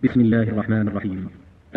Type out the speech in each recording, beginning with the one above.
بسم الله الرحمن الرحيم.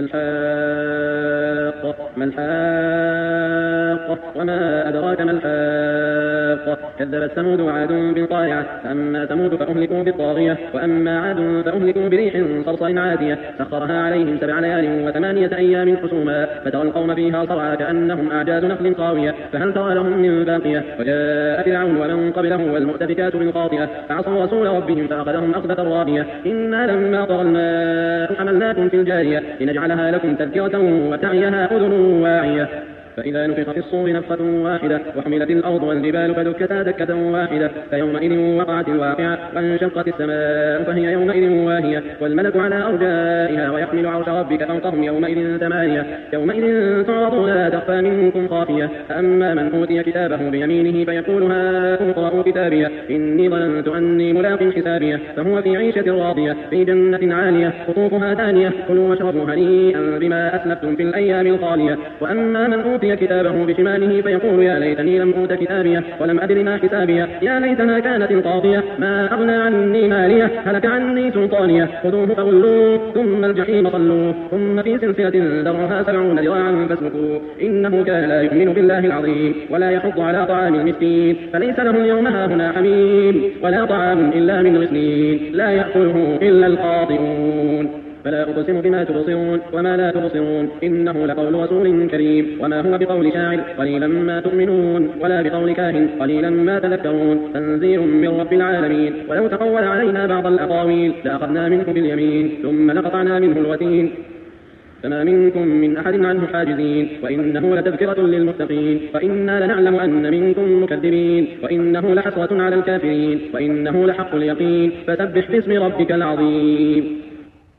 الحاقة ما الحاقة وما أدراك ما الحاقة. كذبت ثمود وعاد بالقارعة. فأما ثمود فأهلكوا بالطاغية وأما عاد فأهلكوا بريح صرصر عاتية سخرها عليهم 7 ليال و8 أيام حسوما فترى القوم فيها صرعى كأنهم أعجاز نخل خاوية فهل ترى لهم من باقية. وجاء فرعون ومن قبله والمؤتفكات بالخاطئة فعصوا رسول ربهم فأخذهم أخذة رابية. إنا لما طغى الماء حملناكم في الجارية لنجعلها لكم تذكرة وتعيها أذن واعية. فإذا نفخ في الصور نفخة واحدة وحملت الأرض والجبال فدكتا دكة واحدة فيومئذ وقعت الواقعة وانشقت السماء فهي يومئذ واهية والملك على أرجائها ويحمل عرش ربك فوقهم يومئذ 8 يومئذ تعرضون لا تخفى منكم خافية. فأما من أوتي كتابه بيمينه فيقول هاؤم اقرءوا كتابيه إني ظننت أني ملاق حسابيه فهو في عيشة راضية في جنة عالية قطوفها دانية كلوا واشربوا هنيئا بما أسلفتم في الأيام الخالية. وأما من أوتي كتابه بشماله فيقول يا ليتني لم أوت كتابيه ولم أدر ما حسابيه يا ليتها كانت القاضية ما أغنى عني ماليه هلك عني سلطانيه خذوه فغلوه ثم الجحيم صلوه ثم في سلسلة ذرعها 70 ذراعا فاسلكوه إنه كان لا يؤمن بالله العظيم ولا يحض على طعام المسكين فليس له اليوم هاهنا حميم ولا طعام إلا من غسلين لا يأكله إلا الخاطئون. فلا أقسم بما تبصرون وما لا تبصرون إنه لقول رسول كريم وما هو بقول شاعر قليلا ما تؤمنون ولا بقول كاهن قليلا ما تذكرون تنزيل من رب العالمين. ولو تقول علينا بعض الأقاويل لأخذنا منه باليمين ثم لقطعنا منه الوتين فما منكم من أحد عنه حاجزين وإنه لتذكرة للمتقين وإنا لنعلم أن منكم مكذبين وإنه لحسرة على الكافرين وإنه لحق اليقين فسبح باسم ربك العظيم.